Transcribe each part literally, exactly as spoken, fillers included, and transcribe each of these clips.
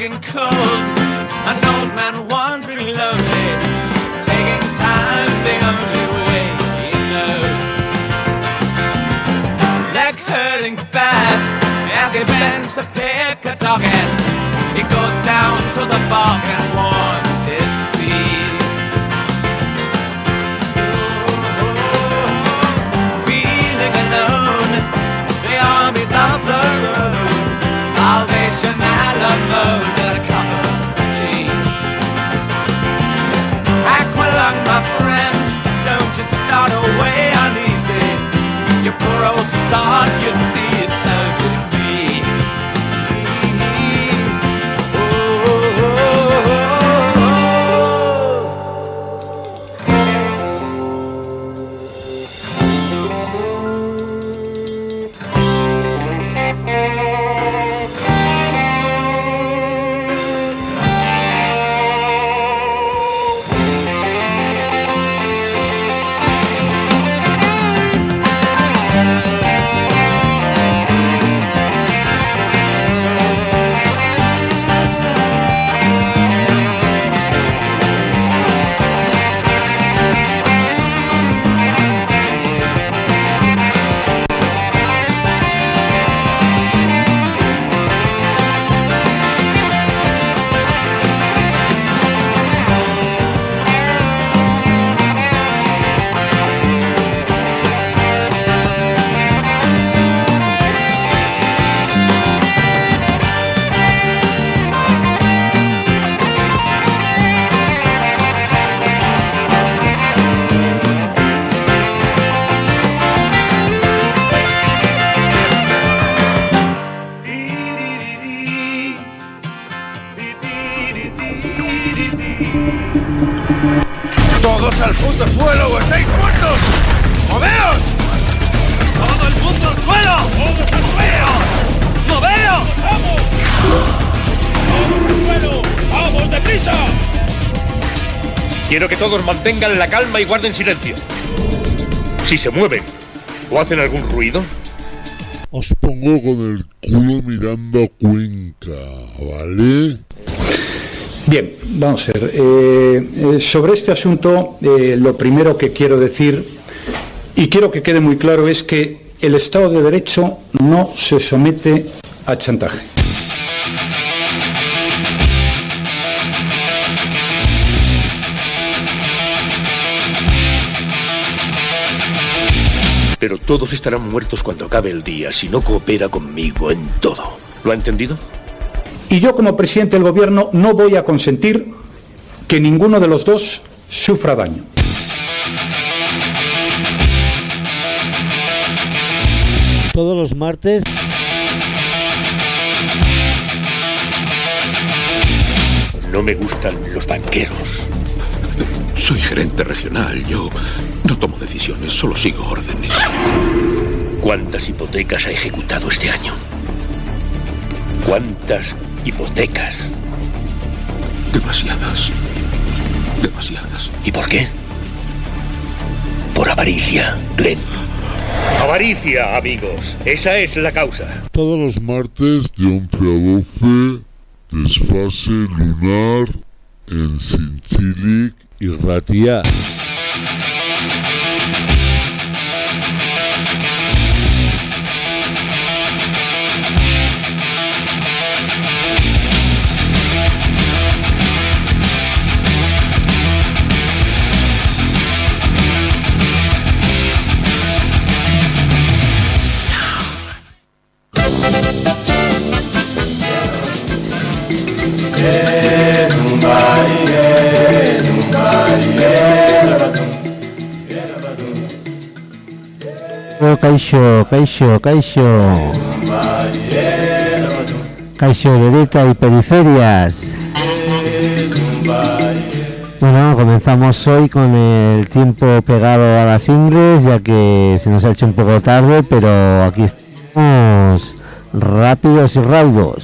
getting cold. An old man wandering lonely, taking time the only way he knows. Leg hurting bad as he bends to pick a doggett. He goes down to the bog and warms his feet. Feeling alone, the armies of the road. Salvation Alamo, got a cup of tea. Aqualung, my friend, don't you start away uneasy. You poor old sod, you see it's so good to be. Oh, oh, ¡Todos al puto suelo o estáis muertos! ¡Moveos! ¡todo el mundo al suelo! ¡Todos al suelo! ¡Moveos! ¡Vamos! ¡Todos al suelo! ¡Vamos, deprisa! Quiero que todos mantengan la calma y guarden silencio. Si se mueven o hacen algún ruido, os pongo con el culo mirando a Cuenca, ¿vale? Bien, vamos a ver. Eh, eh, sobre este asunto, eh, lo primero que quiero decir, y quiero que quede muy claro, es que el Estado de Derecho no se somete a chantaje. pero todos estarán muertos cuando acabe el día si no coopera conmigo en todo. ¿Lo ha entendido? Y yo, como presidente del Gobierno, no voy a consentir que ninguno de los dos sufra daño. Todos los martes. No me gustan los banqueros. Soy gerente regional, yo no tomo decisiones, solo sigo órdenes. ¿Cuántas hipotecas ha ejecutado este año? ¿Cuántas hipotecas? Demasiadas. Demasiadas. ¿Y por qué? Por avaricia, Glenn. Avaricia, amigos. Esa es la causa. Todos los martes de once a doce, desfase lunar en Sinchilic y Ratia. Kaixo, Kaixo, Kaixo Kaixo, Loreta y periferias. Bueno, comenzamos hoy con el tiempo pegado a las ingles, ya que se nos ha hecho un poco tarde, pero aquí estamos rápidos y raudos.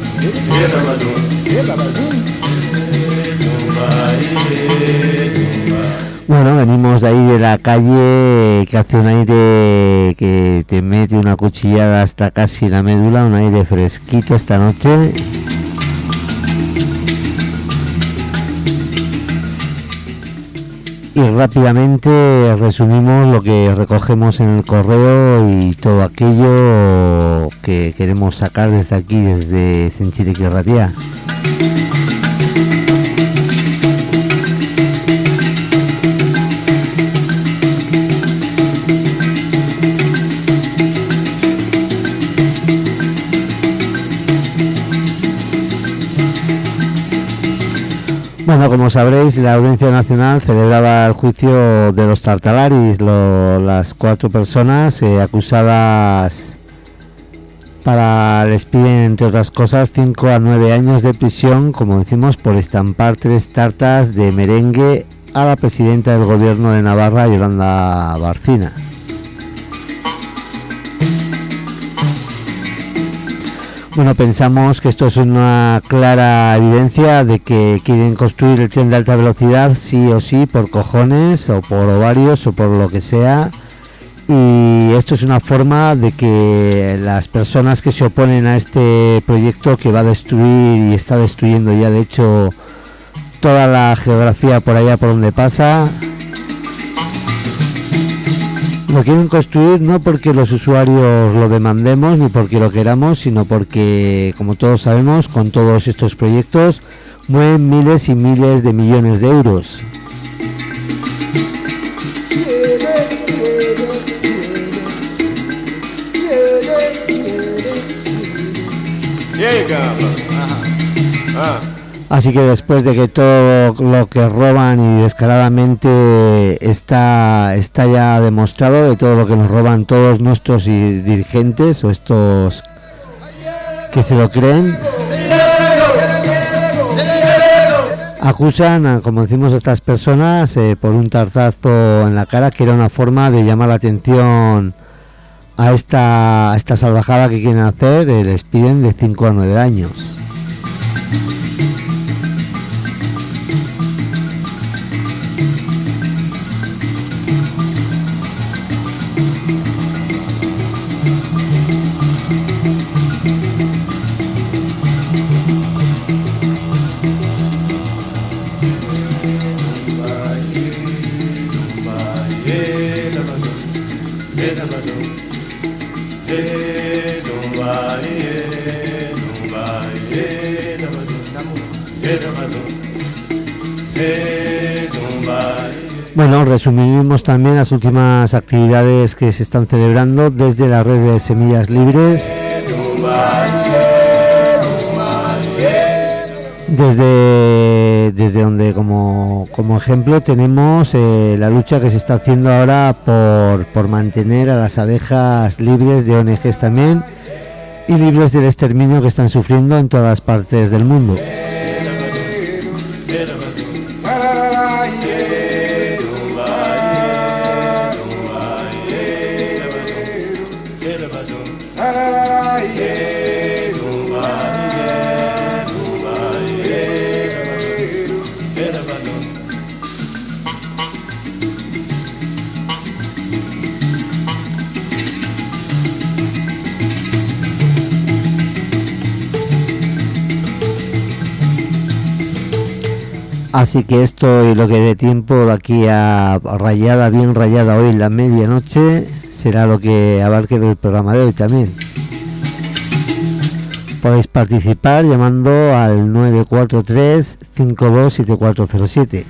Bueno, venimos de ahí de la calle que hace un aire que te mete una cuchillada hasta casi la médula, un aire fresquito esta noche. y rápidamente resumimos lo que recogemos en el correo y todo aquello que queremos sacar desde aquí, desde Zintzilik Irratia. Bueno, como sabréis, la Audiencia Nacional celebraba el juicio de los Tartalaris, lo, las cuatro personas eh, acusadas para, les piden, entre otras cosas, cinco a nueve años de prisión, como decimos, por estampar tres tartas de merengue a la presidenta del gobierno de Navarra, Yolanda Barcina. Bueno, pensamos que esto es una clara evidencia de que quieren construir el tren de alta velocidad sí o sí, por cojones o por ovarios o por lo que sea, y esto es una forma de que las personas que se oponen a este proyecto, que va a destruir y está destruyendo ya de hecho toda la geografía por allá por donde pasa, lo quieren construir no porque los usuarios lo demandemos ni porque lo queramos, sino porque, como todos sabemos, con todos estos proyectos mueven miles y miles de millones de euros. Así que después de que todo lo que roban y descaradamente está, está ya demostrado, de todo lo que nos roban todos nuestros dirigentes o estos que se lo creen, acusan, a, como decimos, a estas personas eh, por un tartazo en la cara, que era una forma de llamar la atención a esta, a esta salvajada que quieren hacer. Eh, les piden de cinco a nueve años. Bueno, resumimos también las últimas actividades que se están celebrando desde la red de Semillas Libres, desde, desde donde como, como ejemplo tenemos eh, la lucha que se está haciendo ahora por, por mantener a las abejas libres de O N Ges también y libres del exterminio que están sufriendo en todas las partes del mundo. Así que esto y lo que dé tiempo de aquí a rayada, bien rayada hoy la medianoche, será lo que abarque el programa de hoy también. Podéis participar llamando al nueve cuatro tres, cinco dos siete cuatro cero siete.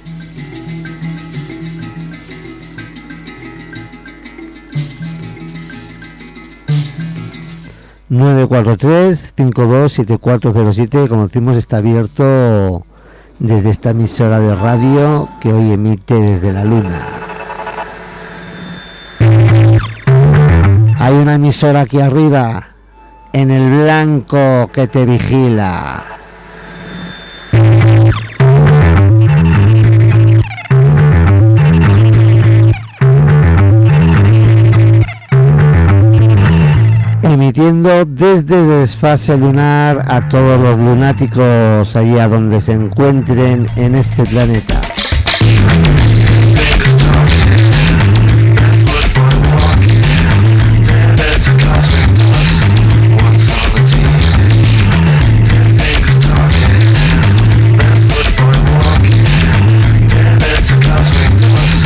nueve cuatro tres, cinco dos siete cuatro cero siete, como decimos, está abierto desde esta emisora de radio que hoy emite desde la luna. Hay una emisora aquí arriba, en el blanco, que te vigila. Emitiendo desde Desfase Lunar a todos los lunáticos allá donde se encuentren en este planeta. Us.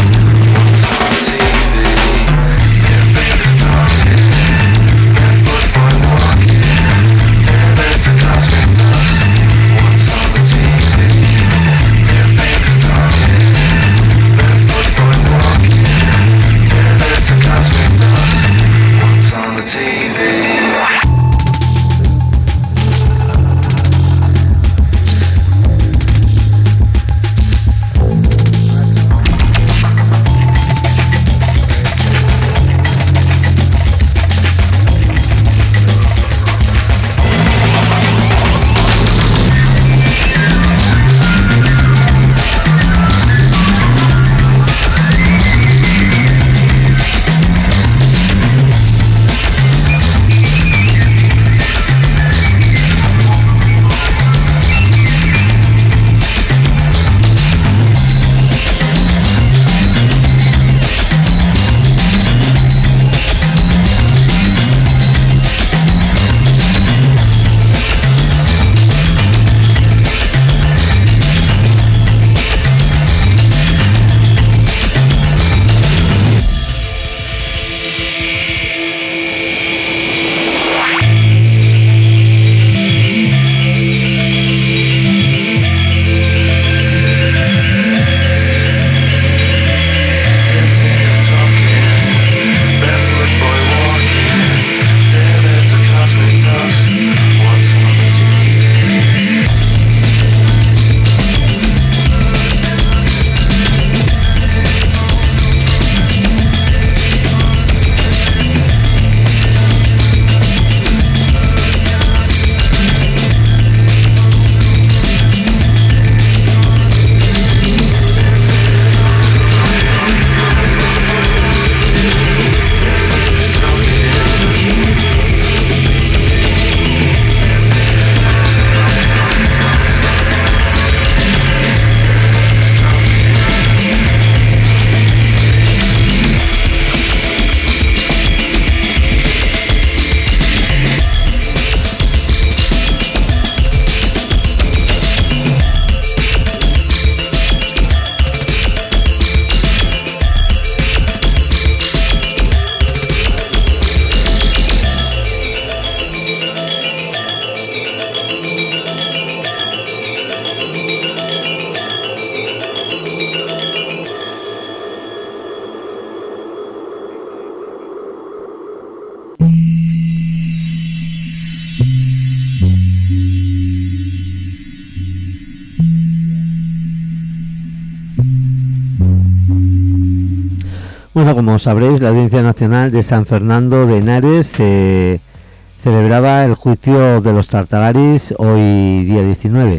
Bueno, como sabréis, la Audiencia Nacional de San Fernando de Henares eh, celebraba el juicio de los Tartararis hoy día diecinueve.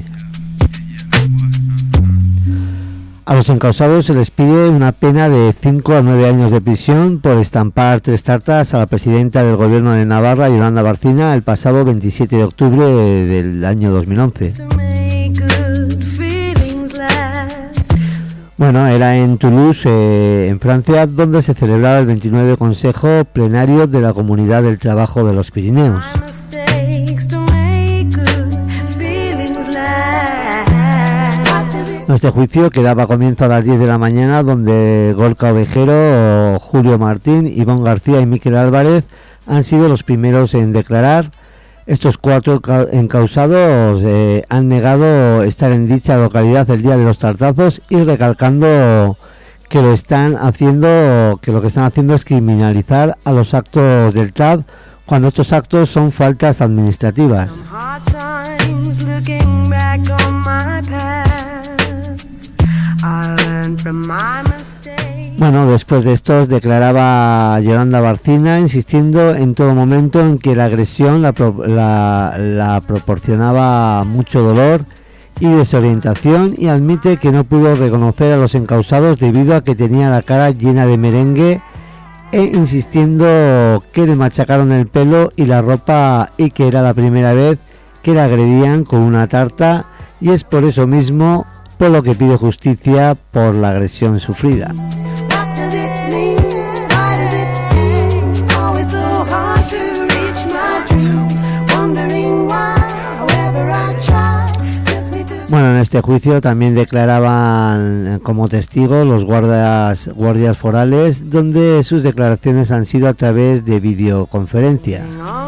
A los encausados se les pide una pena de cinco a nueve años de prisión por estampar tres tartas a la presidenta del Gobierno de Navarra, Yolanda Barcina, el pasado veintisiete de octubre del año dos mil once. Bueno, era en Toulouse, eh, en Francia, donde se celebraba el veintinueve Consejo Plenario de la Comunidad del Trabajo de los Pirineos. Este juicio que daba comienzo a las diez de la mañana, donde Gorka Ovejero, Julio Martín, Iván García y Miquel Álvarez han sido los primeros en declarar. Estos cuatro encausados eh, han negado estar en dicha localidad el día de los tartazos y recalcando que lo están haciendo, que lo que están haciendo es criminalizar a los actos del T A D cuando estos actos son faltas administrativas. Bueno, después de esto declaraba Yolanda Barcina, insistiendo en todo momento en que la agresión la, la, la proporcionaba mucho dolor y desorientación, y admite que no pudo reconocer a los encausados debido a que tenía la cara llena de merengue, e insistiendo que le machacaron el pelo y la ropa y que era la primera vez que la agredían con una tarta, y es por eso mismo por lo que pide justicia por la agresión sufrida. Bueno, en este juicio también declaraban como testigos los guardias, guardias forales, donde sus declaraciones han sido a través de videoconferencia.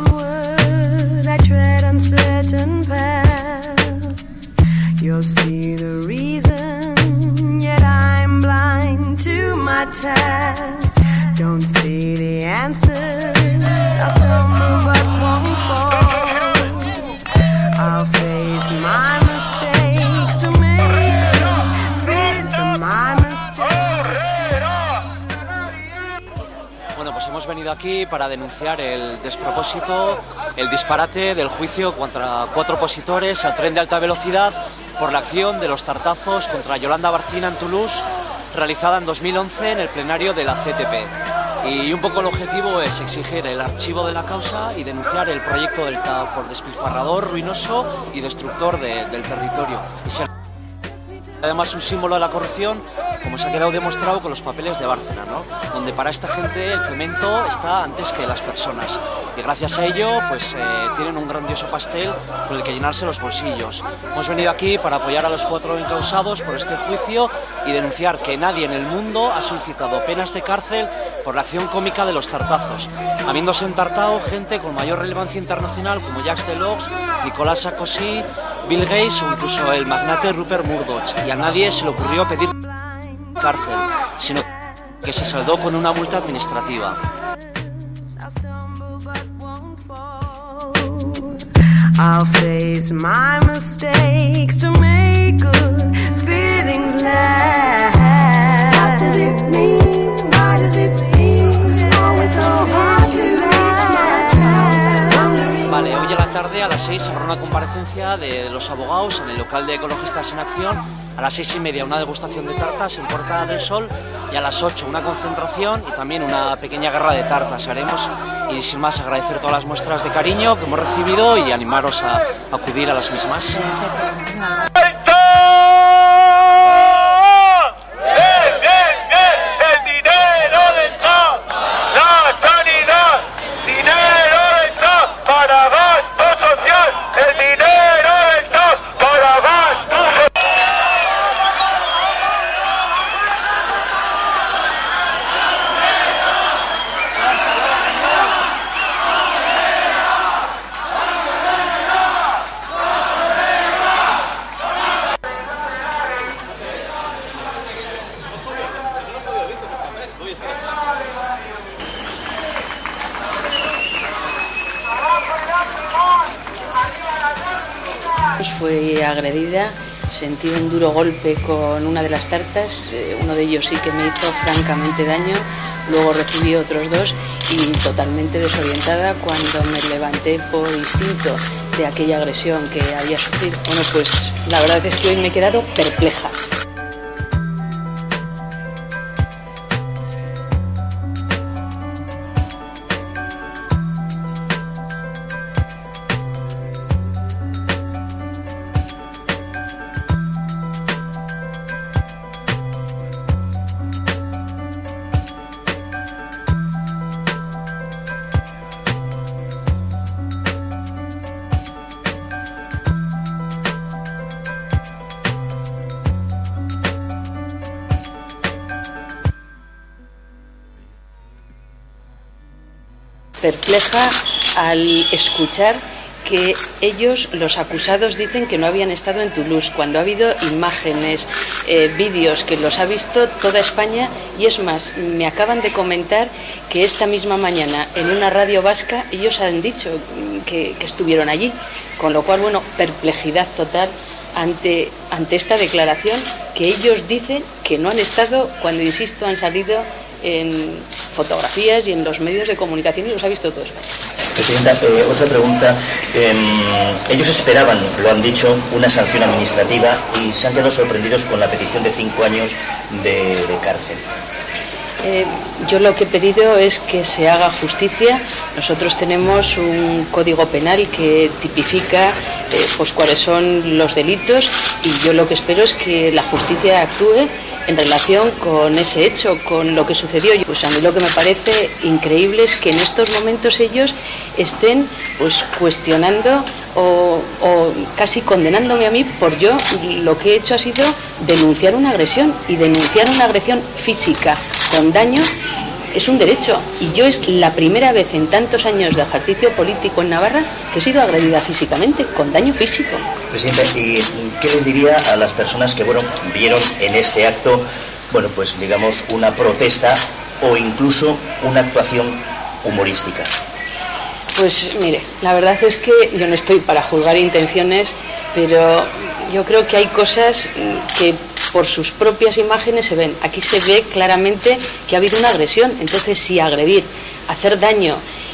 Bueno, pues hemos venido aquí para denunciar el despropósito, el disparate del juicio contra cuatro opositores al tren de alta velocidad por la acción de los tartazos contra Yolanda Barcina en Toulouse, realizada en dos mil once en el plenario de la C T P. Y un poco el objetivo es exigir el archivo de la causa y denunciar el proyecto del T A D por despilfarrador, ruinoso y destructor de, del territorio. Y ser además un símbolo de la corrupción, como se ha quedado demostrado con los papeles de Bárcena, ¿no? Donde para esta gente el cemento está antes que las personas, y gracias a ello pues eh, tienen un grandioso pastel con el que llenarse los bolsillos. Hemos venido aquí para apoyar a los cuatro encausados por este juicio y denunciar que nadie en el mundo ha solicitado penas de cárcel por la acción cómica de los tartazos, habiéndose entartado gente con mayor relevancia internacional como Jacques Delors, Nicolas Sarkozy, Bill Gates o incluso el magnate Rupert Murdoch, y a nadie se le ocurrió pedir cárcel, sino que se saldó con una multa administrativa. I'll face my mistakes to make good feelings last. What does it mean? Why does it seem always so hard to reach my track? Vale, hoy a la tarde a las seis habrá una comparecencia de los abogados en el local de Ecologistas en Acción. A las seis y media una degustación de tartas en Puerta del Sol, y a las ocho una concentración y también una pequeña guerra de tartas haremos. Y sin más, agradecer todas las muestras de cariño que hemos recibido y animaros a acudir a las mismas. Fui agredida, sentí un duro golpe con una de las tartas, uno de ellos sí que me hizo francamente daño, luego recibí otros dos y totalmente desorientada cuando me levanté por instinto de aquella agresión que había sufrido. Bueno, pues la verdad es que hoy me he quedado perpleja. Perpleja al escuchar que ellos, los acusados, dicen que no habían estado en Toulouse, cuando ha habido imágenes, eh, vídeos que los ha visto toda España, y es más, me acaban de comentar que esta misma mañana en una radio vasca ellos han dicho que, que estuvieron allí, con lo cual, bueno, perplejidad total ante, ante esta declaración que ellos dicen que no han estado cuando, insisto, han salido en fotografías y en los medios de comunicación y los ha visto todo España. Presidenta, eh, otra pregunta. Eh, ellos esperaban, lo han dicho, una sanción administrativa y se han quedado sorprendidos con la petición de cinco años de, de cárcel. Eh, yo lo que he pedido es que se haga justicia. Nosotros tenemos un código penal que tipifica eh, pues cuáles son los delitos, y yo lo que espero es que la justicia actúe en relación con ese hecho, con lo que sucedió. Pues a mí lo que me parece increíble es que en estos momentos ellos estén pues cuestionando o, o casi condenándome a mí por yo. Lo que he hecho ha sido denunciar una agresión, y denunciar una agresión física con daño es un derecho, y yo es la primera vez en tantos años de ejercicio político en Navarra que he sido agredida físicamente, con daño físico. Presidenta, ¿y qué les diría a las personas que, bueno, vieron en este acto, bueno, pues digamos, una protesta o incluso una actuación humorística? Pues mire, la verdad es que yo no estoy para juzgar intenciones, pero yo creo que hay cosas que por sus propias imágenes se ven. Aquí se ve claramente que ha habido una agresión. Entonces, si agredir, hacer daño,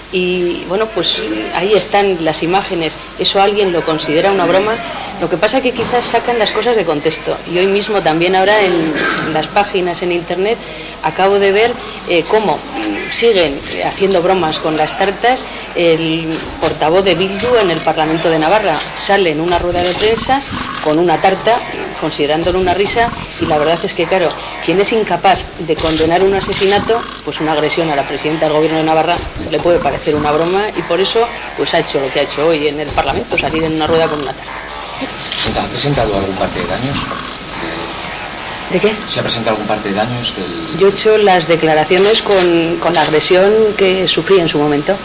y bueno, pues ahí están las imágenes, eso alguien lo considera una broma. Lo que pasa es que quizás sacan las cosas de contexto, y hoy mismo también ahora en las páginas en internet acabo de ver eh, cómo siguen haciendo bromas con las tartas. El portavoz de Bildu en el Parlamento de Navarra sale en una rueda de prensa con una tarta, considerándolo una risa, y la verdad es que, claro, quien es incapaz de condenar un asesinato, pues una agresión a la presidenta del Gobierno de Navarra le puede parecer una broma, y por eso pues ha hecho lo que ha hecho hoy en el Parlamento, salir en una rueda con una tarta. ¿Ha presentado algún parte de daños? ¿De qué? ¿Se ha presentado algún parte de daños? Del... Yo he hecho las declaraciones con, con la agresión que sufrí en su momento.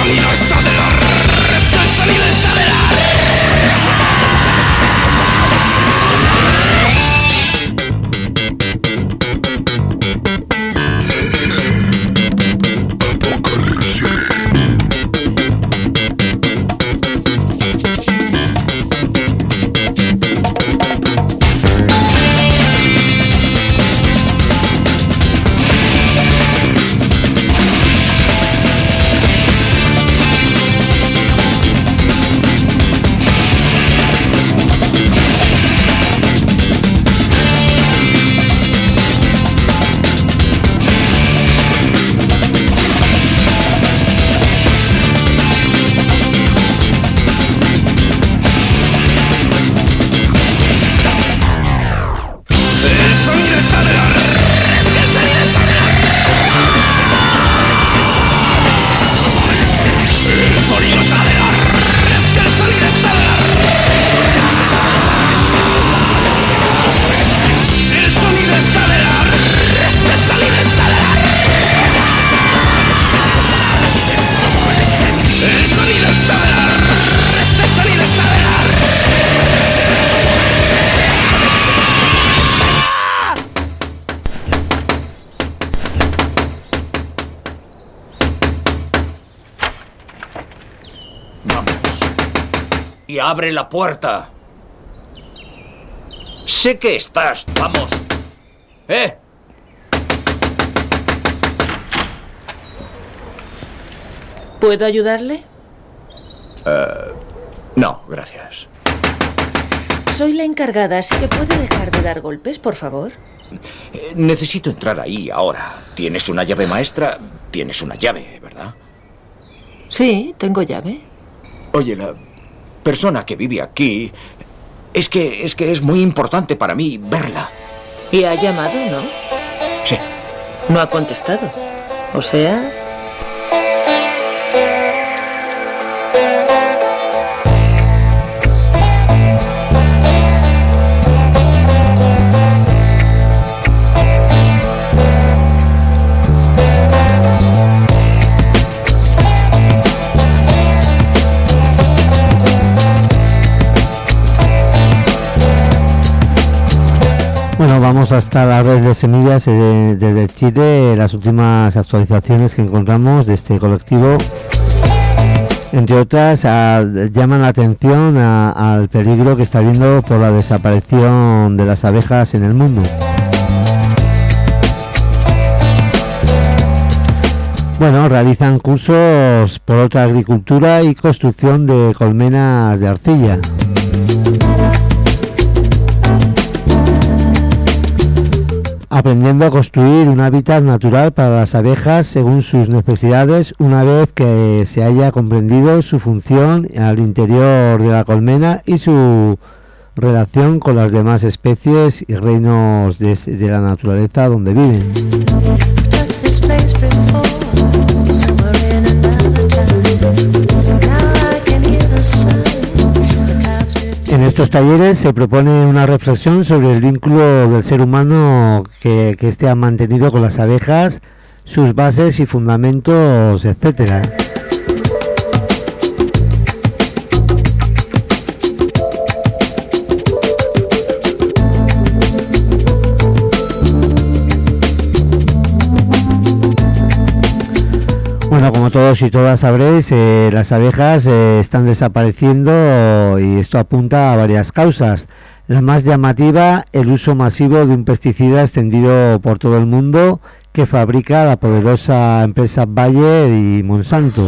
sonido está de la red, es que el sonido está de la Abre la puerta. Sé que estás. Vamos. ¿Eh? ¿Puedo ayudarle? Uh, no, gracias. Soy la encargada, así que puede dejar de dar golpes, por favor. Eh, necesito entrar ahí ahora. ¿Tienes una llave maestra? Tienes una llave, ¿verdad? Sí, tengo llave. Oye, la persona que vive aquí, es que es que es muy importante para mí verla. ¿Y ha llamado, no? Sí. No ha contestado. O sea... Bueno, vamos hasta la red de semillas desde de, de Chile, las últimas actualizaciones que encontramos de este colectivo, entre otras, a, llaman la atención a, al peligro que está habiendo por la desaparición de las abejas en el mundo. Bueno, realizan cursos por otra agricultura y construcción de colmenas de arcilla. Aprendiendo a construir un hábitat natural para las abejas según sus necesidades, una vez que se haya comprendido su función al interior de la colmena y su relación con las demás especies y reinos de, de la naturaleza donde viven. En estos talleres se propone una reflexión sobre el vínculo del ser humano que, que éste ha mantenido con las abejas, sus bases y fundamentos, etcétera. Bueno, como todos y todas sabréis, eh, las abejas eh, están desapareciendo y esto apunta a varias causas. La más llamativa, el uso masivo de un pesticida extendido por todo el mundo que fabrica la poderosa empresa Bayer y Monsanto.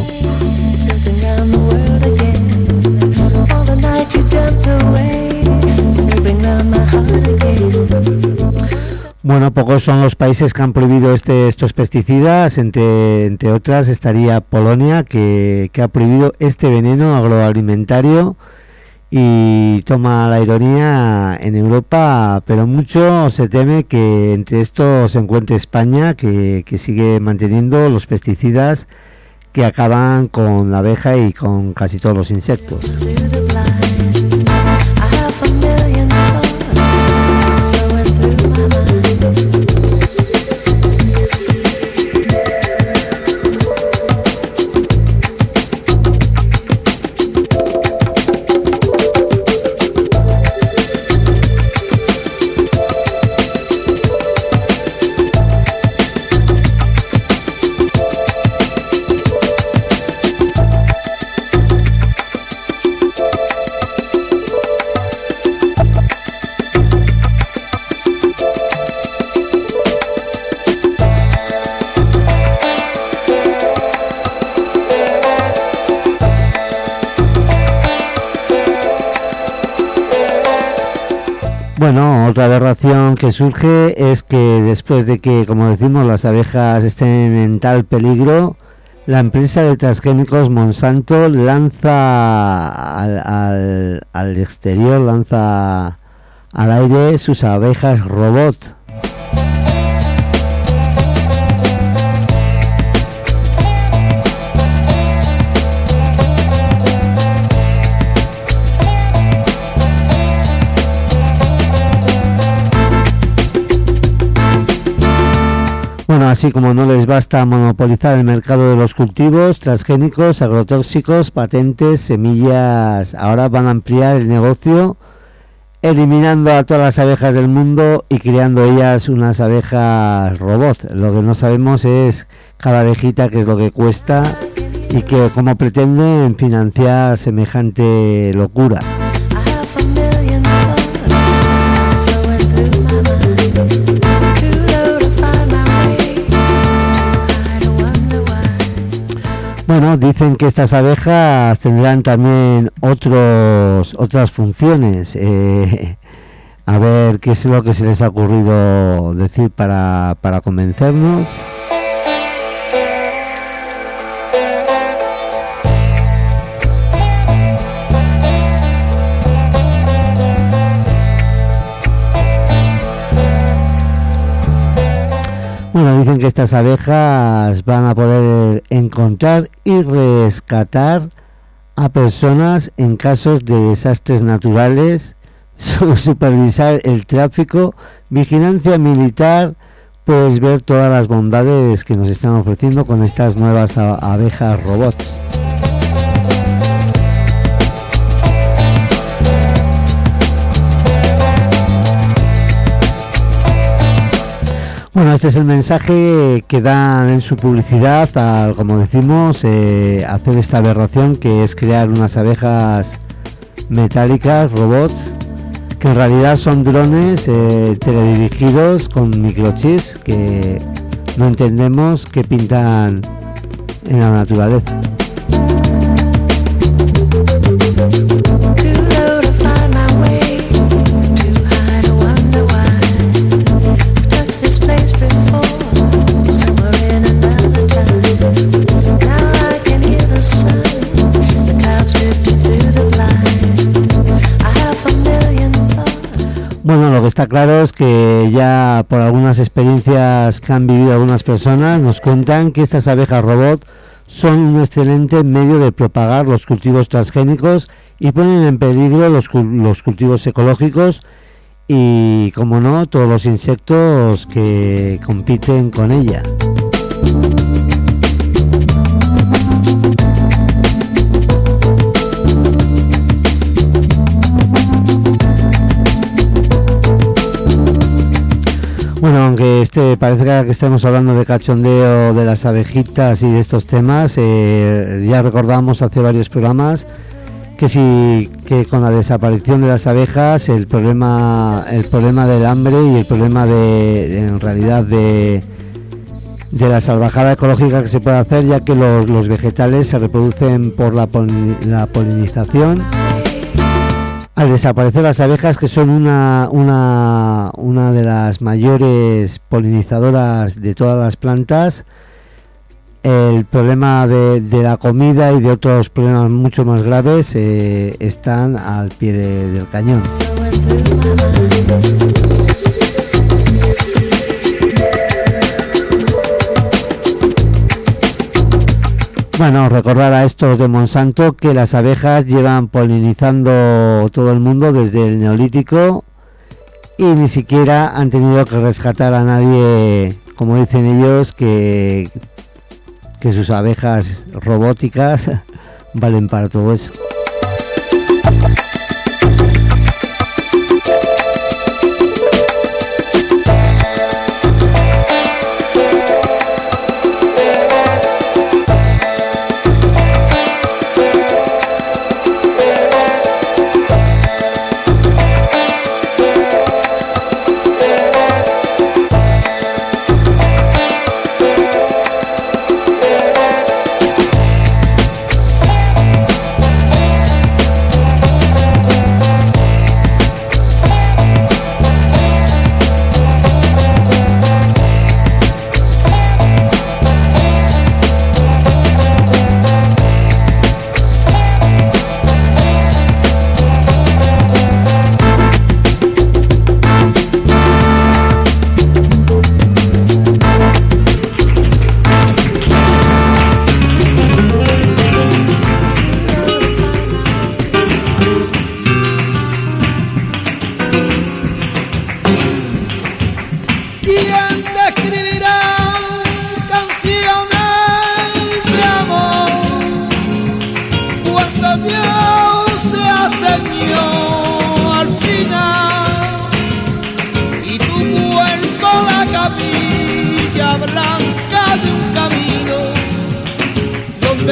Bueno, pocos son los países que han prohibido este, estos pesticidas, entre, entre otras estaría Polonia, que, que ha prohibido este veneno agroalimentario, y toma la ironía en Europa, pero mucho se teme que entre estos se encuentre España, que, que sigue manteniendo los pesticidas que acaban con la abeja y con casi todos los insectos. Bueno, otra aberración que surge es que después de que, como decimos, las abejas estén en tal peligro, la empresa de transgénicos Monsanto lanza al, al, al exterior, lanza al aire sus abejas robot. Bueno, así como no les basta monopolizar el mercado de los cultivos transgénicos, agrotóxicos, patentes, semillas, ahora van a ampliar el negocio eliminando a todas las abejas del mundo y creando ellas unas abejas robot. Lo que no sabemos es cada abejita qué es lo que cuesta y que cómo pretenden financiar semejante locura. Bueno, dicen que estas abejas tendrán también otros otras funciones. Eh, a ver qué es lo que se les ha ocurrido decir para, para convencernos. Bueno, dicen que estas abejas van a poder encontrar y rescatar a personas en casos de desastres naturales, supervisar el tráfico, vigilancia militar, puedes ver todas las bondades que nos están ofreciendo con estas nuevas abejas robots. Bueno, este es el mensaje que dan en su publicidad al, como decimos, eh, hacer esta aberración que es crear unas abejas metálicas, robots, que en realidad son drones eh, teledirigidos con microchips que no entendemos qué pintan en la naturaleza. Bueno, lo que está claro es que ya por algunas experiencias que han vivido algunas personas nos cuentan que estas abejas robot son un excelente medio de propagar los cultivos transgénicos y ponen en peligro los, los cultivos ecológicos y, como no, todos los insectos que compiten con ella. Bueno, aunque este parezca que estemos hablando de cachondeo de las abejitas y de estos temas, eh, ya recordamos hace varios programas que sí, que con la desaparición de las abejas el problema el problema del hambre y el problema de, de en realidad de de la salvajada ecológica que se puede hacer, ya que los, los vegetales se reproducen por la, pol, la polinización. Al desaparecer las abejas, que son una, una, una de las mayores polinizadoras de todas las plantas, el problema de, de la comida y de otros problemas mucho más graves eh, están al pie de, del cañón. Bueno, recordar a estos de Monsanto que las abejas llevan polinizando todo el mundo desde el Neolítico y ni siquiera han tenido que rescatar a nadie, como dicen ellos, que, que sus abejas robóticas valen para todo eso.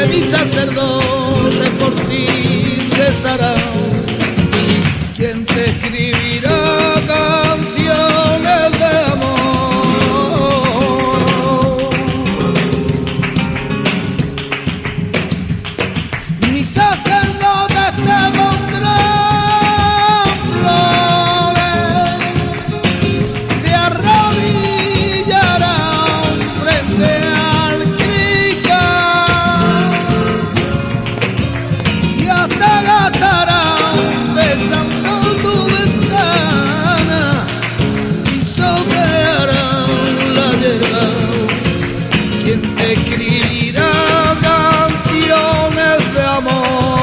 que mis sacerdotes por ti rezarán. ¿Quién te escribirá canciones de amor? Mis sacerdotes te pondrán flores, se arrodillarán frente al crical y hasta gastarán besando tu ventana, pisotearán la hierba. ¿Quién te escribirá canciones de amor?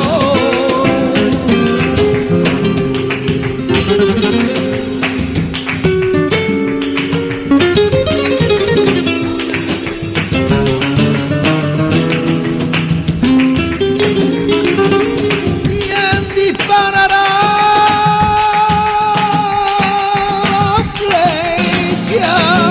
¿Quién disparará flecha?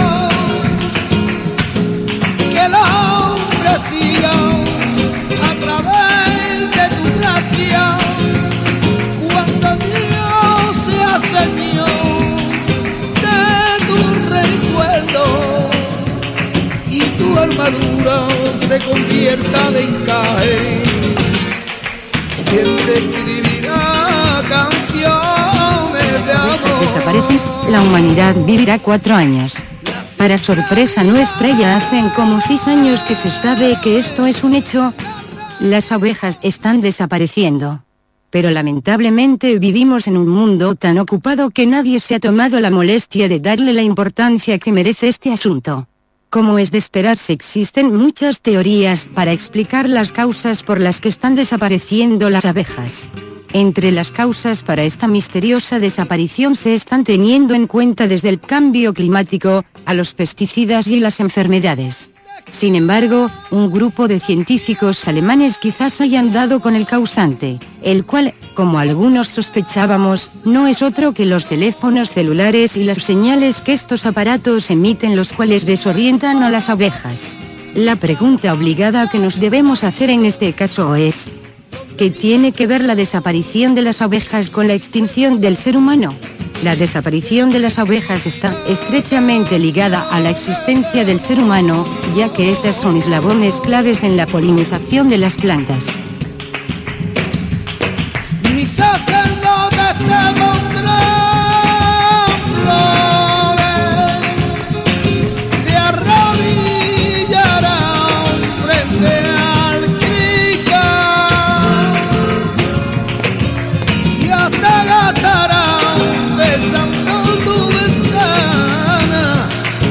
Que el hombre siga a través de tu gracia, cuando Dios sea Señor de tu recuerdo y tu armadura se convierta de encaje. ¿Quién te escribirá canciones de amor? Desaparecen, la humanidad vivirá cuatro años. Para sorpresa nuestra ya hacen como seis años que se sabe que esto es un hecho. Las abejas están desapareciendo. Pero lamentablemente vivimos en un mundo tan ocupado que nadie se ha tomado la molestia de darle la importancia que merece este asunto. Como es de esperarse, existen muchas teorías para explicar las causas por las que están desapareciendo las abejas. Entre las causas para esta misteriosa desaparición se están teniendo en cuenta desde el cambio climático, a los pesticidas y las enfermedades. Sin embargo, un grupo de científicos alemanes quizás hayan dado con el causante, el cual, como algunos sospechábamos, no es otro que los teléfonos celulares y las señales que estos aparatos emiten, los cuales desorientan a las abejas. La pregunta obligada que nos debemos hacer en este caso es: ¿qué tiene que ver la desaparición de las abejas con la extinción del ser humano? La desaparición de las abejas está estrechamente ligada a la existencia del ser humano, ya que estas son eslabones claves en la polinización de las plantas. Mis sacerdotes te pondrán flores, se arrodillarán frente al crical y hasta gastarán besando tu ventana,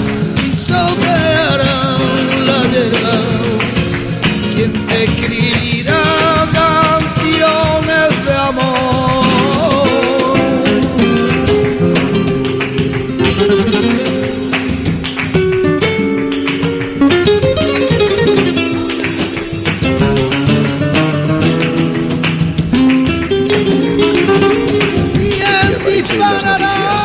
pisotearán la hierba. ¿Quién te escribirá canciones de amor? Aparecen las noticias.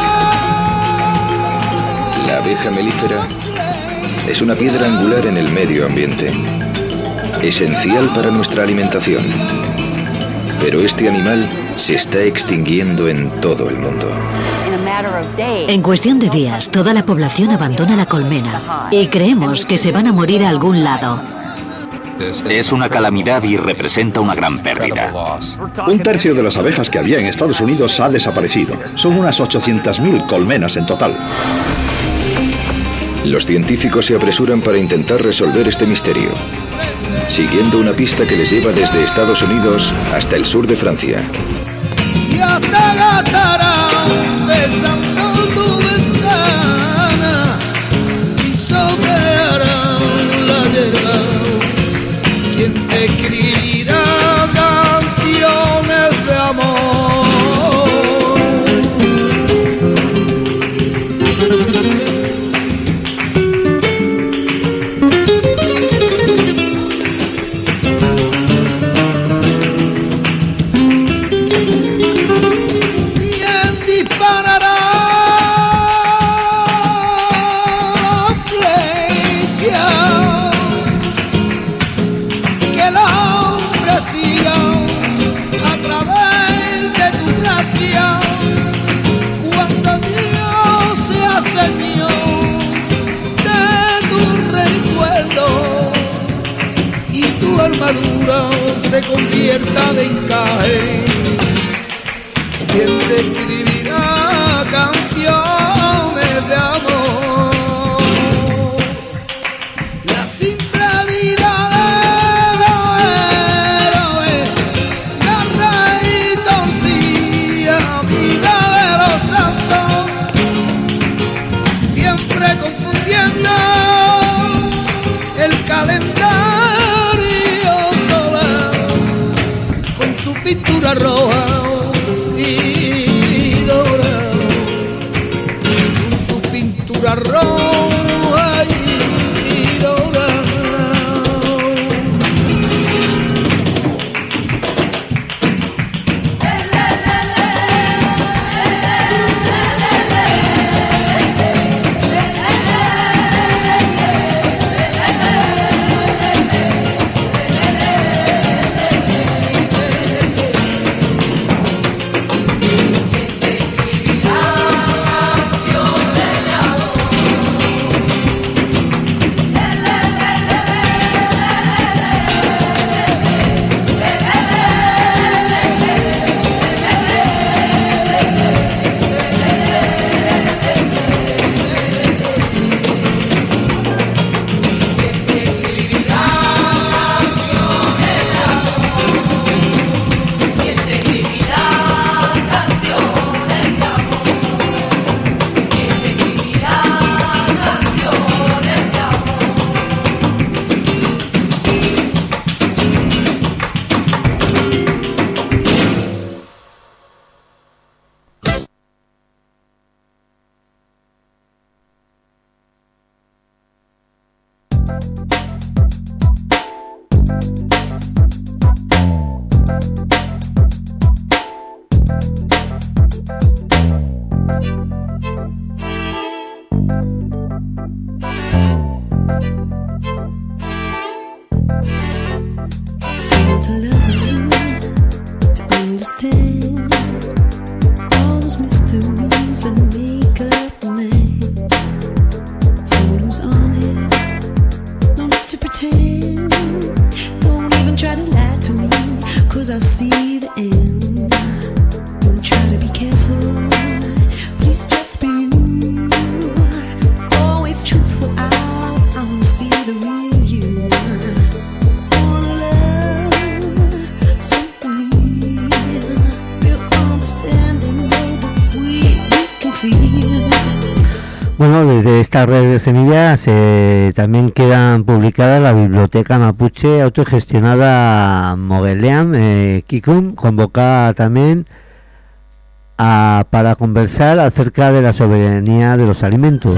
La abeja melífera es una piedra angular en el medio ambiente, esencial para nuestra alimentación. Pero este animal se está extinguiendo en todo el mundo. En cuestión de días, toda la población abandona la colmena y creemos que se van a morir a algún lado. Es una calamidad y representa una gran pérdida. Un tercio de las abejas que había en Estados Unidos ha desaparecido. Son unas ochocientas mil colmenas en total. Los científicos se apresuran para intentar resolver este misterio, siguiendo una pista que les lleva desde Estados Unidos hasta el sur de Francia. Y hasta gastarán besando tu ventana, pisotearán la hierba. ¿Quién te escribirá canciones de amor? ¿Quién disparará flecha? Que el pintura se convierta de encaje. ¿Quién te escribirá canciones de amor? La simple vida de los héroes, la raíz torcida, vida de los santos, siempre confundiendo el calendario solar con su pintura roja y dorada, con su pintura roja y dorada. Bueno, desde esta red de semillas eh, también quedan publicadas la Biblioteca Mapuche autogestionada Mogollón. eh, Kikun convoca también a, para conversar acerca de la soberanía de los alimentos.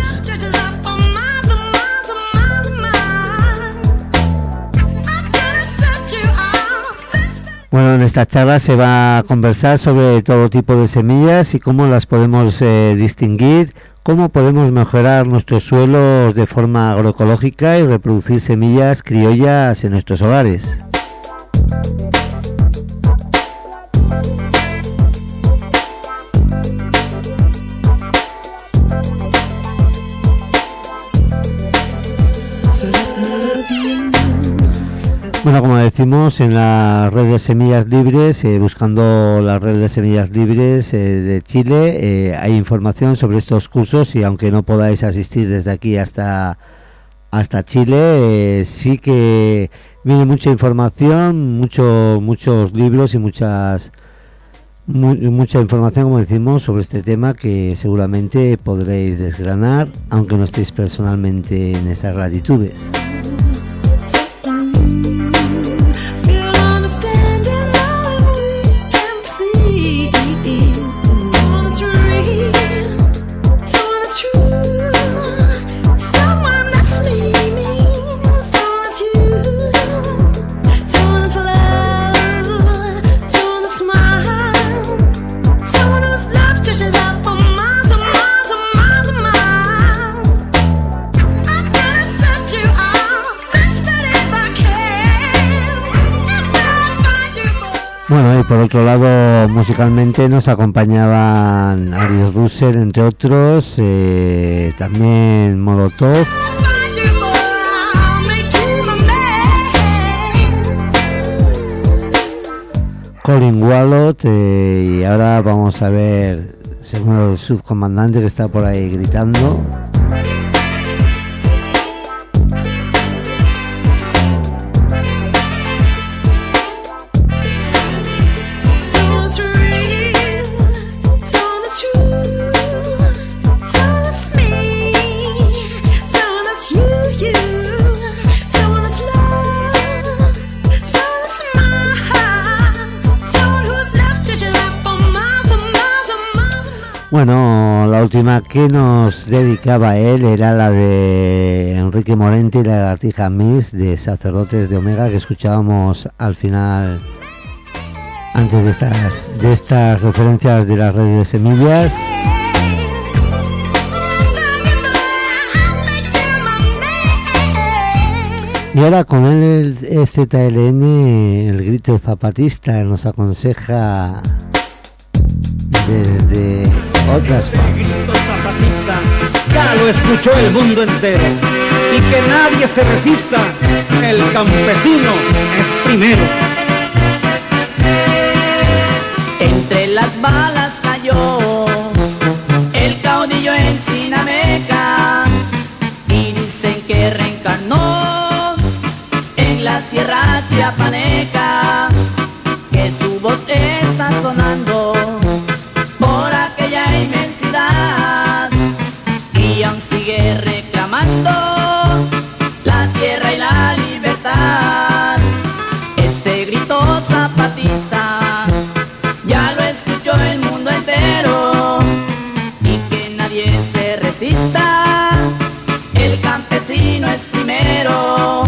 Bueno, en esta charla se va a conversar sobre todo tipo de semillas y cómo las podemos eh, distinguir, cómo podemos mejorar nuestros suelos de forma agroecológica y reproducir semillas criollas en nuestros hogares. Bueno, como decimos, en la red de semillas libres, eh, buscando la red de semillas libres eh, de Chile, eh, hay información sobre estos cursos y aunque no podáis asistir desde aquí hasta hasta Chile, eh, sí que viene mucha información, mucho, muchos libros y muchas mu mucha información, como decimos, sobre este tema que seguramente podréis desgranar, aunque no estéis personalmente en estas latitudes. Bueno, y por otro lado, musicalmente nos acompañaban Aries Russell, entre otros, eh, también Molotov. Colin Wallot, eh, y ahora vamos a ver, según el subcomandante que está por ahí gritando. Bueno, la última que nos dedicaba él era la de Enrique Morente y la lagartija Miss de Sacerdotes de Omega, que escuchábamos al final, antes de estas, de estas referencias de las redes de semillas. Y ahora con él el E Z L N, el grito zapatista, nos aconseja desde otras partes. Ya lo escuchó el mundo entero, y que nadie se resista, el campesino es primero. Entre las balas cayó el caudillo en Chinameca, y dicen que reencarnó en la sierra chiapaneca, que su voz está sonando por aquella inmensidad, y aún sigue reclamando la tierra y la libertad. Este grito zapatista ya lo escuchó el mundo entero, y que nadie se resista, el campesino es primero.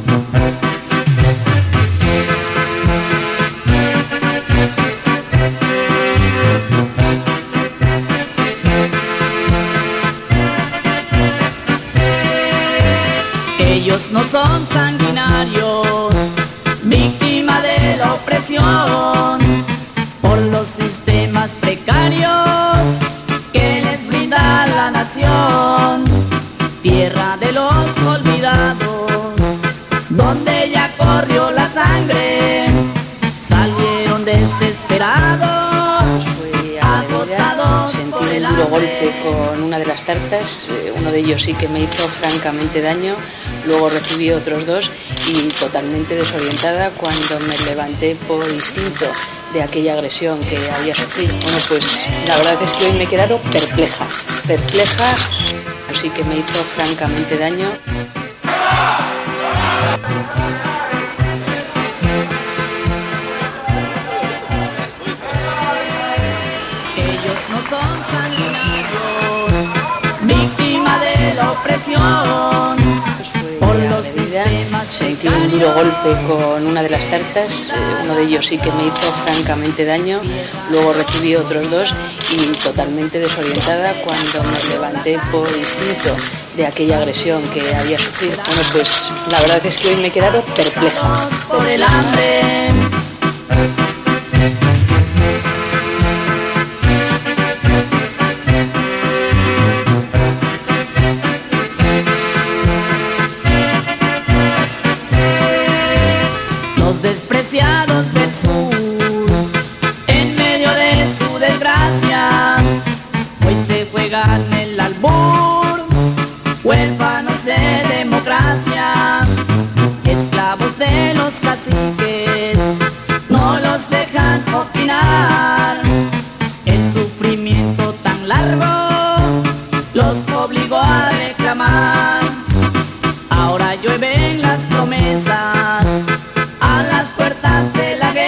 Ellos no son sanguinarios, víctimas de la opresión, por los sistemas precarios que les brinda la nación. Tierra de los olvidados, donde ya corrió la sangre, salieron desesperados, agotados. Sentí un duro golpe con una de las tartas, eh, uno de ellos sí que me hizo francamente daño, luego recibí otros dos y totalmente desorientada cuando me levanté por instinto de aquella agresión que había sufrido. Bueno, pues la verdad es que hoy me he quedado perpleja, perpleja, así que me hizo francamente daño. Víctima de la opresión, por los sistemas. Sentí un duro golpe con una de las tartas, eh, uno de ellos sí que me hizo francamente daño, luego recibí otros dos y totalmente desorientada cuando me levanté por instinto de aquella agresión que había sufrido. Bueno, pues la verdad es que hoy me he quedado perpleja. Por el hambre. Los despreciados del sur, en medio de su desgracia, hoy se juegan el albur, huérfanos de democracia, esclavos de los caciques, no los dejan opinar. El sufrimiento tan largo los obligó a reclamar. Ahora llueven las promesas a las puertas de la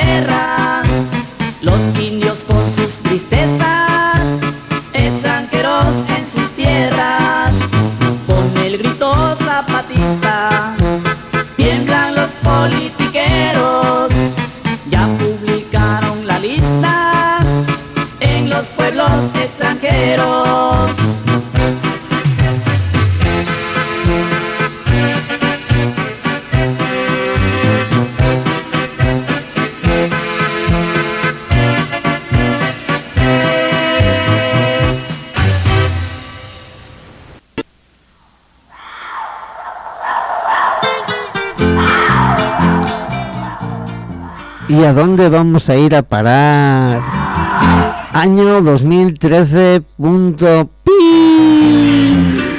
¿Y a dónde vamos a ir a parar? Año dos mil trece. Punto pi.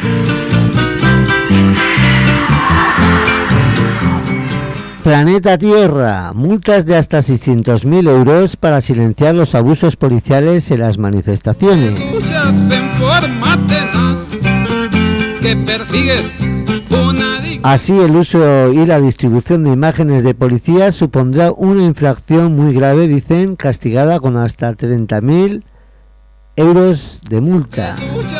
Planeta Tierra. Multas de hasta seiscientos mil euros para silenciar los abusos policiales en las manifestaciones. Que persigues una... Así, el uso y la distribución de imágenes de policías supondrá una infracción muy grave, dicen, castigada con hasta treinta mil euros de multa.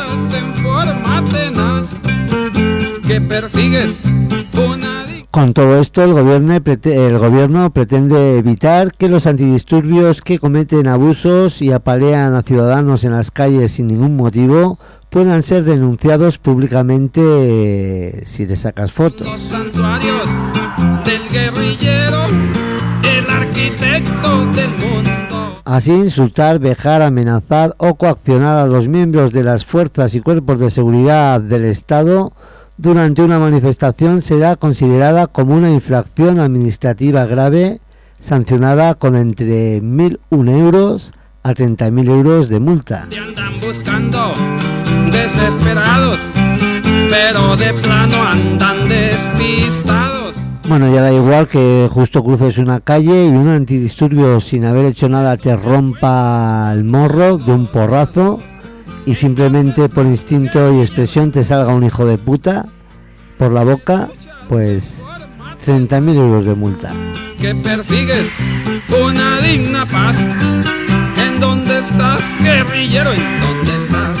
Que persigues una... Con todo esto, el gobierno, el gobierno pretende evitar que los antidisturbios que cometen abusos y apalean a ciudadanos en las calles sin ningún motivo puedan ser denunciados públicamente eh, si le sacas fotos. Los santuarios del guerrillero, el arquitecto del mundo. Así, insultar, vejar, amenazar o coaccionar a los miembros de las fuerzas y cuerpos de seguridad del Estado durante una manifestación será considerada como una infracción administrativa grave, sancionada con entre mil uno euros a treinta mil euros de multa. Te andan buscando desesperados, pero de plano andan despistados. Bueno, ya da igual que justo cruces una calle y un antidisturbio sin haber hecho nada te rompa el morro de un porrazo y simplemente por instinto y expresión te salga un hijo de puta por la boca, pues treinta mil euros de multa. Que persigues una digna paz. ¿En dónde estás, guerrillero? ¿En dónde estás?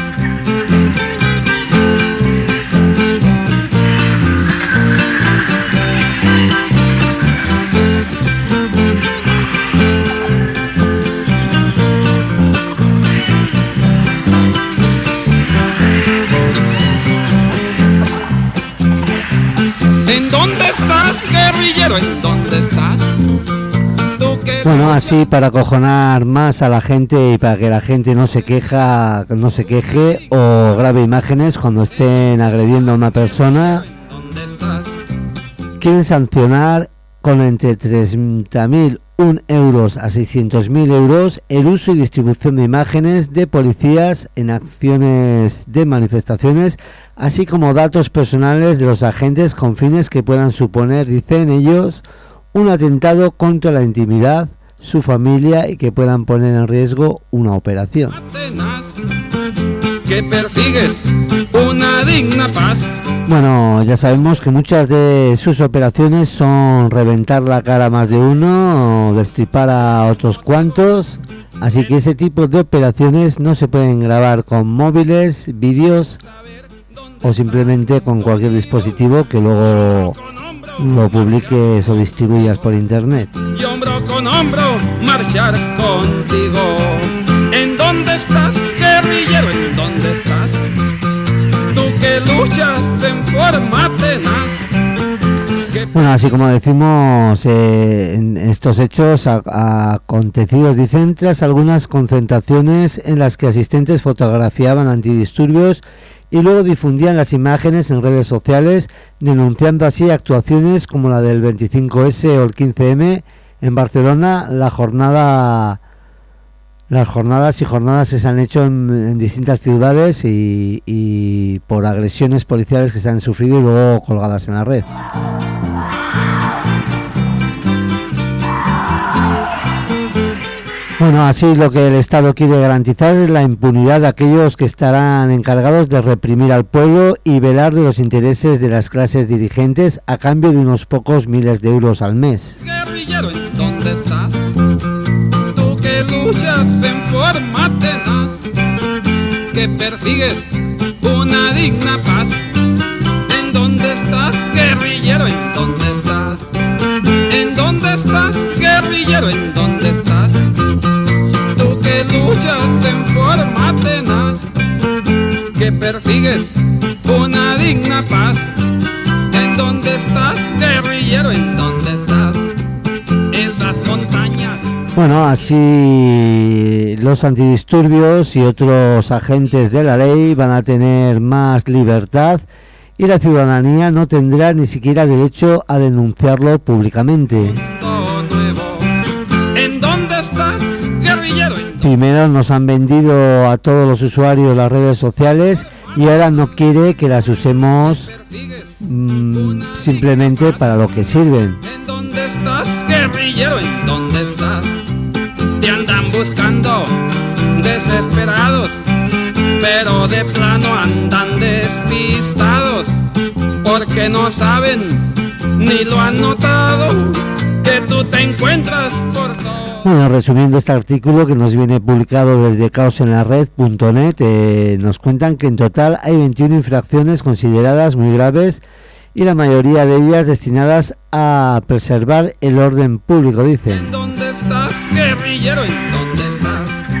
¿En dónde estás, guerrillero? ¿En dónde estás? Bueno, así para acojonar más a la gente y para que la gente no se queja, no se queje o grabe imágenes cuando estén agrediendo a una persona, quieren sancionar con entre treinta mil uno euros a seiscientos mil euros el uso y distribución de imágenes de policías en acciones de manifestaciones, así como datos personales de los agentes con fines que puedan suponer, dicen ellos, un atentado contra la intimidad, su familia y que puedan poner en riesgo una operación. Que persigues una digna paz. Bueno, ya sabemos que muchas de sus operaciones son reventar la cara a más de uno o destripar a otros cuantos, así que ese tipo de operaciones no se pueden grabar con móviles, vídeos o simplemente con cualquier dispositivo que luego lo publiques o distribuyas por internet. Y hombro con hombro marchar contigo. ¿En dónde estás, guerrillero? ¿En dónde estás? Tú que luchas en forma tenaz. Bueno, así como decimos, eh, en estos hechos a, a acontecidos, dicen, tras algunas concentraciones en las que asistentes fotografiaban antidisturbios y luego difundían las imágenes en redes sociales, denunciando así actuaciones como la del veinticinco ese o el quince eme en Barcelona. La jornada, las jornadas y jornadas se han hecho en, en distintas ciudades y, y por agresiones policiales que se han sufrido y luego colgadas en la red. Bueno, así lo que el Estado quiere garantizar es la impunidad de aquellos que estarán encargados de reprimir al pueblo y velar de los intereses de las clases dirigentes a cambio de unos pocos miles de euros al mes. Guerrillero, ¿en dónde estás? Tú que luchas en forma tenaz, que persigues una digna paz. ¿En dónde estás, guerrillero? ¿En dónde estás? ¿En dónde estás, guerrillero? ¿En dónde estás? Luchas en forma tenaz, que persigues una digna paz. ¿En dónde estás, guerrillero? ¿En dónde estás? Esas montañas. Bueno, así los antidisturbios y otros agentes de la ley van a tener más libertad y la ciudadanía no tendrá ni siquiera derecho a denunciarlo públicamente. primero nos han vendido a todos los usuarios las redes sociales y ahora no quiere que las usemos mmm, simplemente para lo que sirven. ¿En dónde estás, guerrillero? ¿En dónde estás? Te andan buscando desesperados, pero de plano andan despistados, porque no saben ni lo han notado que tú te encuentras por todo. Bueno, resumiendo este artículo que nos viene publicado desde caos en la red punto net, eh, nos cuentan que en total hay veintiuna infracciones consideradas muy graves y la mayoría de ellas destinadas a preservar el orden público, dicen. ¿En dónde estás, guerrillero? ¿En dónde estás?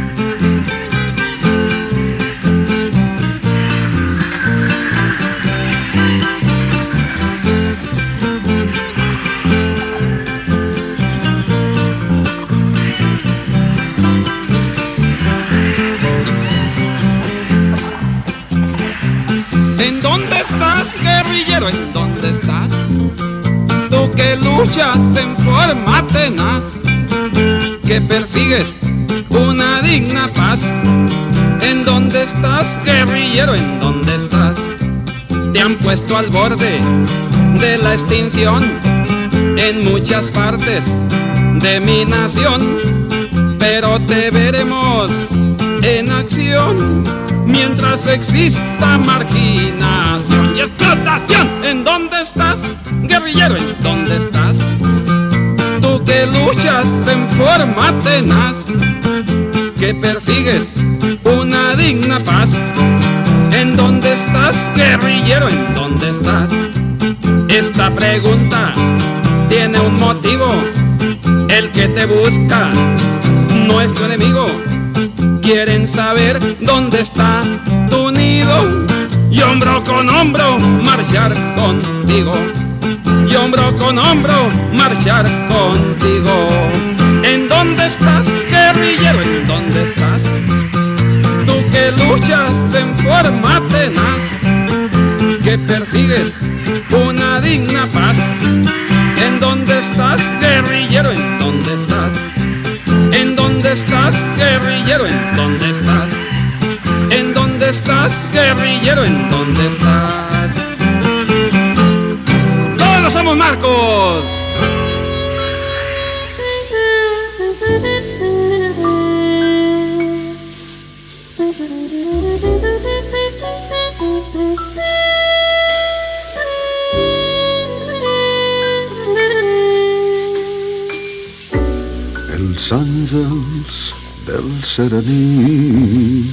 ¿En dónde estás, guerrillero? ¿En dónde estás? Tú que luchas en forma tenaz, que persigues una digna paz. ¿En dónde estás, guerrillero? ¿En dónde estás? Te han puesto al borde de la extinción en muchas partes de mi nación, pero te veremos en acción mientras exista marginación y explotación. ¿En dónde estás, guerrillero? ¿En dónde estás? Tú que luchas en forma tenaz, que persigues una digna paz. ¿En dónde estás, guerrillero? ¿En dónde estás? Esta pregunta tiene un motivo. El que te busca no es tu enemigo. Quieren saber dónde está tu nido y hombro con hombro marchar contigo. Y hombro con hombro marchar contigo. ¿En dónde estás, guerrillero? ¿En dónde estás? Tú que luchas en forma tenaz, que persigues una digna paz. ¿En dónde estás, guerrillero? ¿En dónde estás? ¿En dónde estás, guerrillero? ¿En dónde estás? ¿En dónde estás, guerrillero? ¿En dónde estás? ¡Todos somos Marcos! Els àngels del serení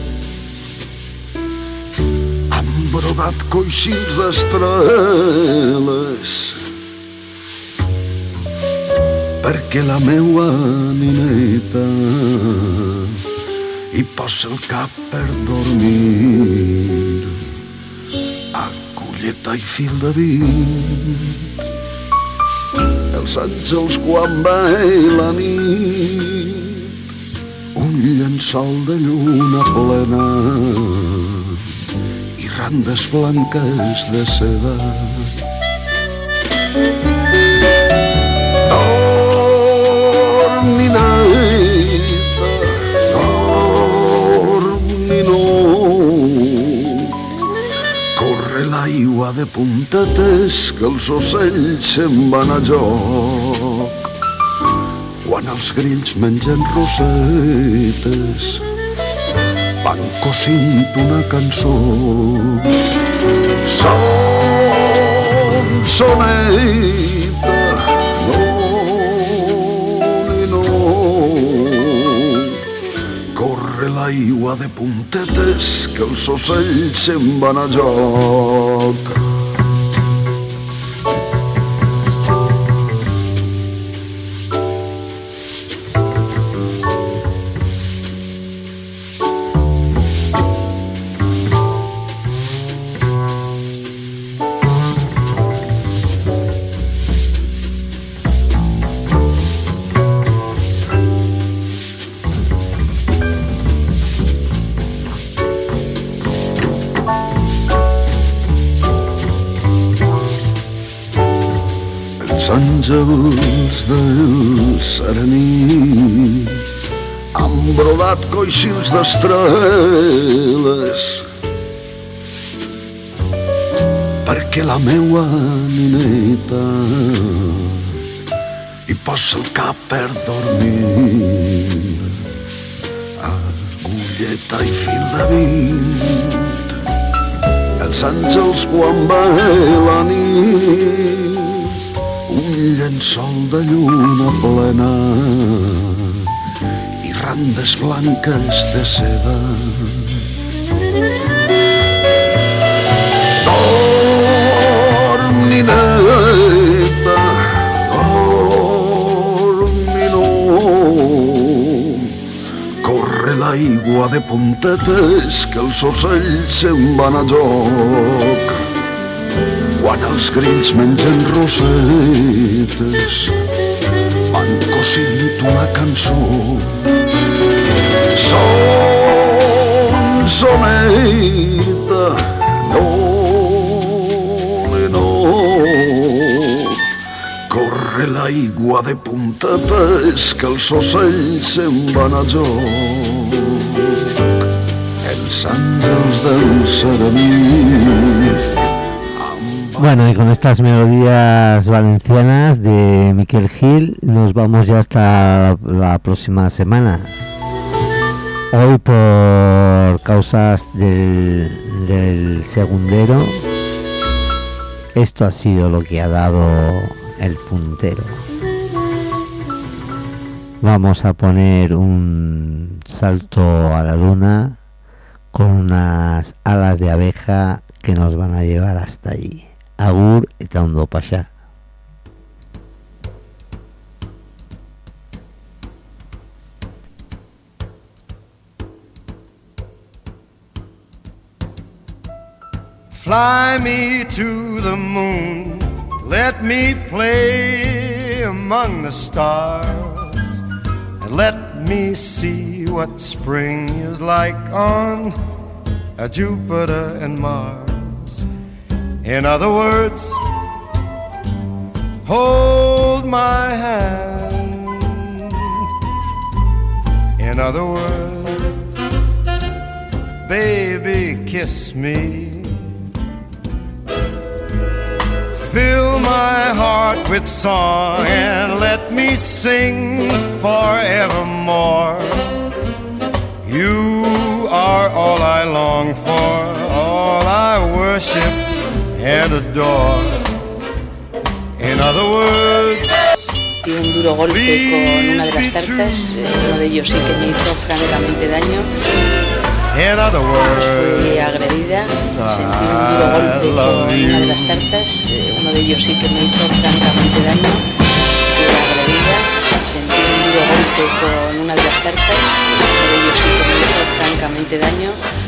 han brodat coixins d'estrelles perquè la meua nineta hi posa el cap per dormir a culleta i fil de vent. Els àngels quan ve la nit, un llençol de lluna plena i randes blanques de seda. Dormi, neta, dormi, no. Corre l'aigua de puntetes que els ocells se'n van a joc quan els grills mengen rosetes van cosint una cançó. Son, soneta, no, ni no. Corre l'aigua de puntetes que els ocells se'n van a joc. Els àngels del serení han brodat coixins d'estrelles, perquè la meua nineta hi posa el cap per dormir, agulleta i fil de vint, els àngels quan ve la nit, un llençol de lluna plena i randes blanques de seda. Dorm, nineta, dormi no, corre l'aigua de puntetes que els ocells se'n van a joc. Quan els grills mengen rosetes van cosint una cançó. Son, soneta, no, no, corre l'aigua de puntetes que els ocells se'n van a joc. Els àngels del serenit. Bueno, y con estas melodías valencianas de Miquel Gil nos vamos ya hasta la próxima semana. Hoy, por causas del, del segundero, esto ha sido lo que ha dado el puntero. Vamos a poner un salto a la luna con unas alas de abeja que nos van a llevar hasta allí. Agur eta ondo pasa. Fly me to the moon, let me play among the stars, and let me see what spring is like on a Jupiter and Mars. In other words, hold my hand. In other words, baby, kiss me. Fill my heart with song and let me sing forevermore. You are all I long for, all I worship and adore. In other words, y un duro golpe con una de las tartas, eh, uno de ellos sí que me hizo francamente daño. In other words, fui agredida, sentí un duro golpe con una de las tartas, eh, uno de ellos sí que me hizo francamente daño. Fui agredida, sentí un duro golpe con una de las tartas, uno de ellos sí que me hizo francamente daño.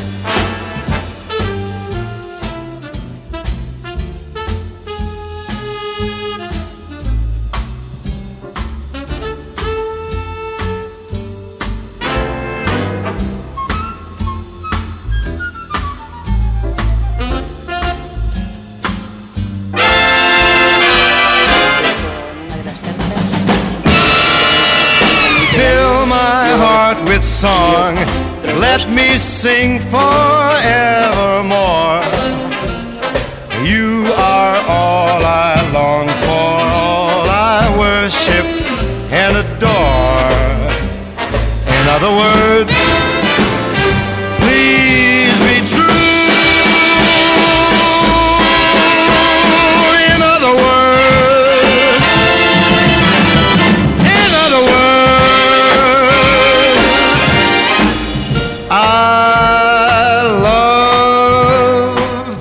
With song, let me sing forevermore. You are all I long for, all I worship and adore. In other words, please be true. In other words, in other words, I love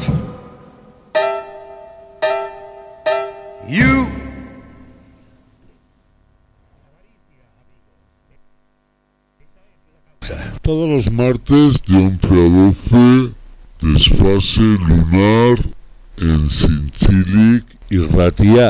you. Todos los martes de once a doce, desfase lunar en Zintzilik irratia.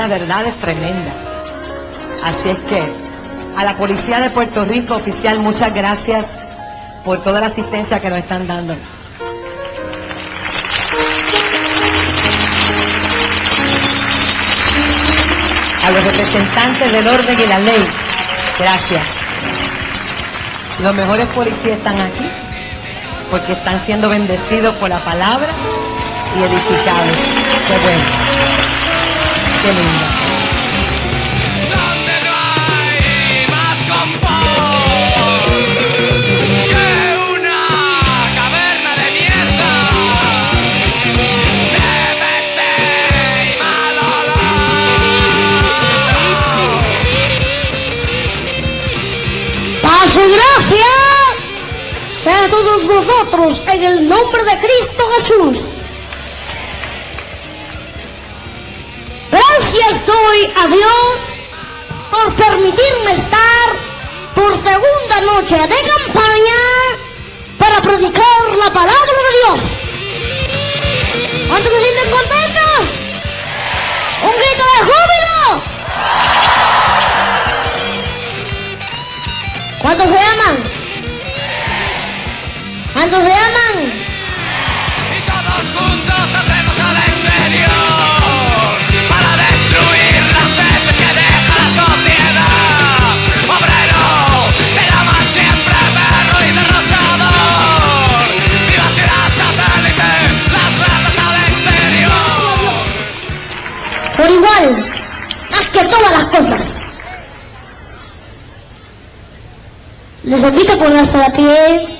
unas verdades tremendas. Así es que a la Policía de Puerto Rico, oficial, muchas gracias por toda la asistencia que nos están dando. A los representantes del orden y la ley, gracias. Los mejores policías están aquí porque están siendo bendecidos por la palabra y edificados. Qué bueno, qué lindo. Su gracia sea a todos vosotros en el nombre de Cristo Jesús. Gracias doy a Dios por permitirme estar por segunda noche de campaña para predicar la palabra de Dios. ¿Cuántos se sienten contentos? ¡Un grito de júbilo! ¿Cuántos se aman? ¿Cuántos se aman? Y todos juntos saldremos al exterior para destruir las sedes que deja la sociedad. Obrero, te llaman siempre perro y derrochador. Viva ciudad satélite, las ratas al exterior. Por igual, haz que todas las cosas. Les invito a ponerse de pie.